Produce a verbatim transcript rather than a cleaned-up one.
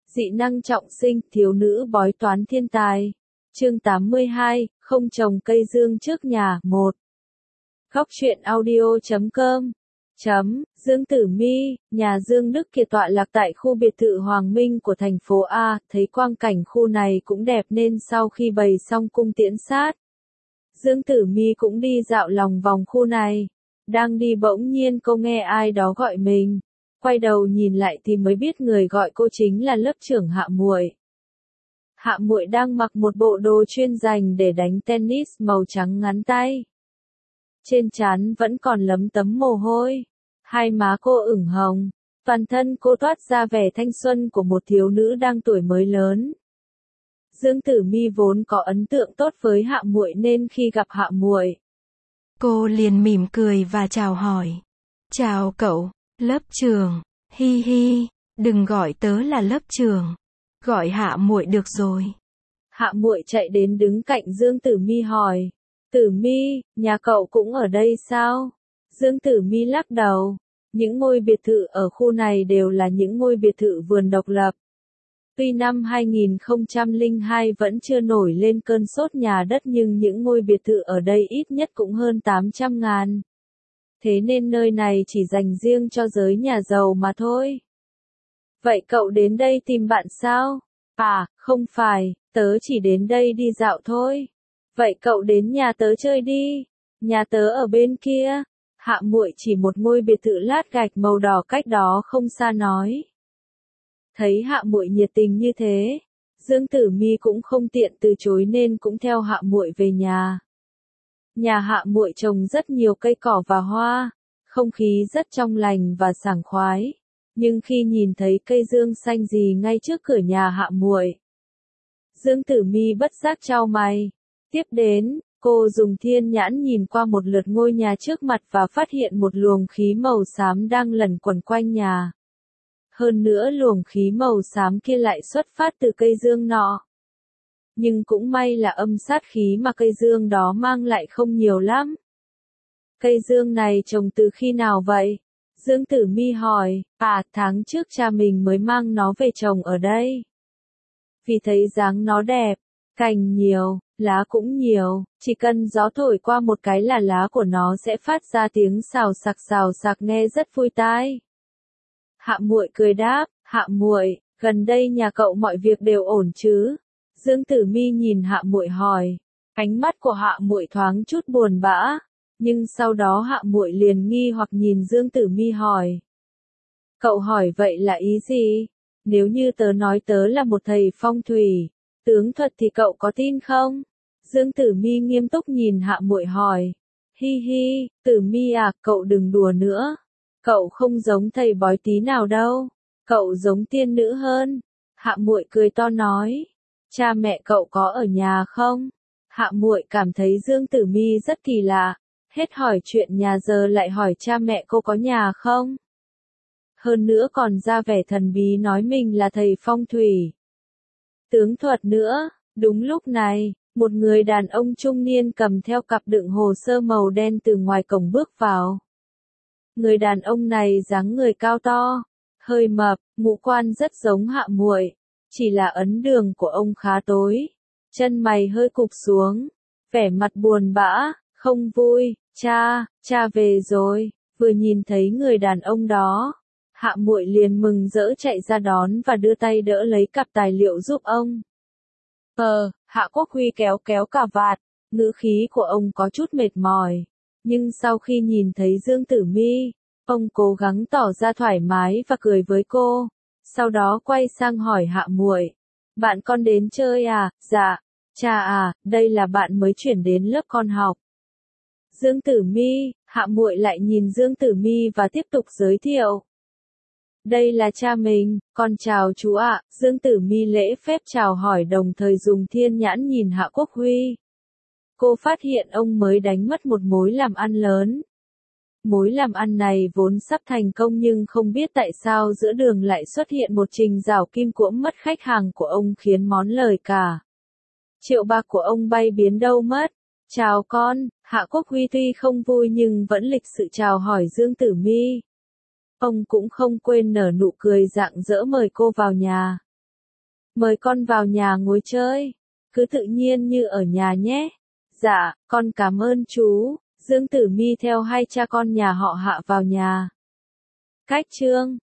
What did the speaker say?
Dị năng trọng sinh, thiếu nữ bói toán thiên tài. Chương tám mươi hai, không trồng cây dương trước nhà, một. Góc truyện audio chấm com. Chấm, Dương Tử Mi, nhà Dương Đức Kiệt tọa lạc tại khu biệt thự Hoàng Minh của thành phố A, thấy quang cảnh khu này cũng đẹp nên sau khi bày xong cung tiễn sát, Dương Tử Mi cũng đi dạo lòng vòng khu này. Đang đi bỗng nhiên cô nghe ai đó gọi mình. Quay đầu nhìn lại thì mới biết người gọi cô chính là lớp trưởng Hạ Muội. Hạ Muội đang mặc một bộ đồ chuyên dành để đánh tennis màu trắng ngắn tay. Trên trán vẫn còn lấm tấm mồ hôi. Hai má cô ửng hồng. Toàn thân cô toát ra vẻ thanh xuân của một thiếu nữ đang tuổi mới lớn. Dương Tử Mi vốn có ấn tượng tốt với Hạ Muội nên khi gặp Hạ Muội, cô liền mỉm cười và chào hỏi. Chào cậu, lớp trưởng. Hi hi, đừng gọi tớ là lớp trưởng. Gọi Hạ Muội được rồi. Hạ Muội chạy đến đứng cạnh Dương Tử Mi hỏi. Tử Mi, nhà cậu cũng ở đây sao? Dương Tử Mi lắc đầu. Những ngôi biệt thự ở khu này đều là những ngôi biệt thự vườn độc lập. Tuy năm hai nghìn không trăm lẻ hai vẫn chưa nổi lên cơn sốt nhà đất nhưng những ngôi biệt thự ở đây ít nhất cũng hơn tám trăm ngàn. Thế nên nơi này chỉ dành riêng cho giới nhà giàu mà thôi. Vậy cậu đến đây tìm bạn sao? À, không phải, tớ chỉ đến đây đi dạo thôi. Vậy cậu đến nhà tớ chơi đi. Nhà tớ ở bên kia. Hạ Muội chỉ một ngôi biệt thự lát gạch màu đỏ cách đó không xa nói. Thấy Hạ Muội nhiệt tình như thế, Dương Tử Mi cũng không tiện từ chối nên cũng theo Hạ Muội về nhà. Nhà Hạ Muội trồng rất nhiều cây cỏ và hoa, không khí rất trong lành và sảng khoái. Nhưng khi nhìn thấy cây dương xanh gì ngay trước cửa nhà Hạ Muội, Dương Tử Mi bất giác chau mày. Tiếp đến, cô dùng thiên nhãn nhìn qua một lượt ngôi nhà trước mặt và phát hiện một luồng khí màu xám đang lẩn quẩn quanh nhà. Hơn nữa luồng khí màu xám kia lại xuất phát từ cây dương nọ. Nhưng cũng may là âm sát khí mà cây dương đó mang lại không nhiều lắm. Cây dương này trồng từ khi nào vậy? Dương Tử Mi hỏi. À, tháng trước cha mình mới mang nó về trồng ở đây. Vì thấy dáng nó đẹp, cành nhiều, lá cũng nhiều, chỉ cần gió thổi qua một cái là lá của nó sẽ phát ra tiếng xào xạc xào xạc nghe rất vui tai. Hạ Muội cười đáp. Hạ Muội, gần đây nhà cậu mọi việc đều ổn chứ? Dương Tử Mi nhìn Hạ Muội hỏi. Ánh mắt của Hạ Muội thoáng chút buồn bã, nhưng sau đó Hạ Muội liền nghi hoặc nhìn Dương Tử Mi hỏi. Cậu hỏi vậy là ý gì? Nếu như tớ nói tớ là một thầy phong thủy, tướng thuật thì cậu có tin không? Dương Tử Mi nghiêm túc nhìn Hạ Muội hỏi. Hi hi, Tử Mi à, cậu đừng đùa nữa. Cậu không giống thầy bói tí nào đâu. Cậu giống tiên nữ hơn. Hạ Muội cười to nói. Cha mẹ cậu có ở nhà không? Hạ Muội cảm thấy Dương Tử Mi rất kỳ lạ. Hết hỏi chuyện nhà giờ lại hỏi cha mẹ cô có nhà không? Hơn nữa còn ra vẻ thần bí nói mình là thầy phong thủy, tướng thuật nữa. Đúng lúc này, một người đàn ông trung niên cầm theo cặp đựng hồ sơ màu đen từ ngoài cổng bước vào. Người đàn ông này dáng người cao to, hơi mập, ngũ quan rất giống Hạ Muội, chỉ là ấn đường của ông khá tối, chân mày hơi cụp xuống, vẻ mặt buồn bã, không vui. Cha, cha về rồi. Vừa nhìn thấy người đàn ông đó, Hạ Muội liền mừng rỡ chạy ra đón và đưa tay đỡ lấy cặp tài liệu giúp ông. Ờ, Hạ Quốc Huy kéo kéo cà vạt, ngữ khí của ông có chút mệt mỏi. Nhưng sau khi nhìn thấy Dương Tử Mi, ông cố gắng tỏ ra thoải mái và cười với cô. Sau đó quay sang hỏi Hạ Muội. Bạn con đến chơi à? Dạ. Cha à, đây là bạn mới chuyển đến lớp con học. Dương Tử Mi. Hạ Muội lại nhìn Dương Tử Mi và tiếp tục giới thiệu. Đây là cha mình, con chào chú ạ. Dương Tử Mi lễ phép chào hỏi đồng thời dùng thiên nhãn nhìn Hạ Quốc Huy. Cô phát hiện ông mới đánh mất một mối làm ăn lớn. Mối làm ăn này vốn sắp thành công nhưng không biết tại sao giữa đường lại xuất hiện một trình rào kim cuỗm mất khách hàng của ông khiến món lời cả triệu bạc của ông bay biến đâu mất. Chào con. Hạ Quốc Huy tuy không vui nhưng vẫn lịch sự chào hỏi Dương Tử Mi. Ông cũng không quên nở nụ cười rạng rỡ mời cô vào nhà. Mời con vào nhà ngồi chơi. Cứ tự nhiên như ở nhà nhé. Dạ, con cảm ơn chú. Dương Tử Mi theo hai cha con nhà họ Hạ vào nhà. Cách chương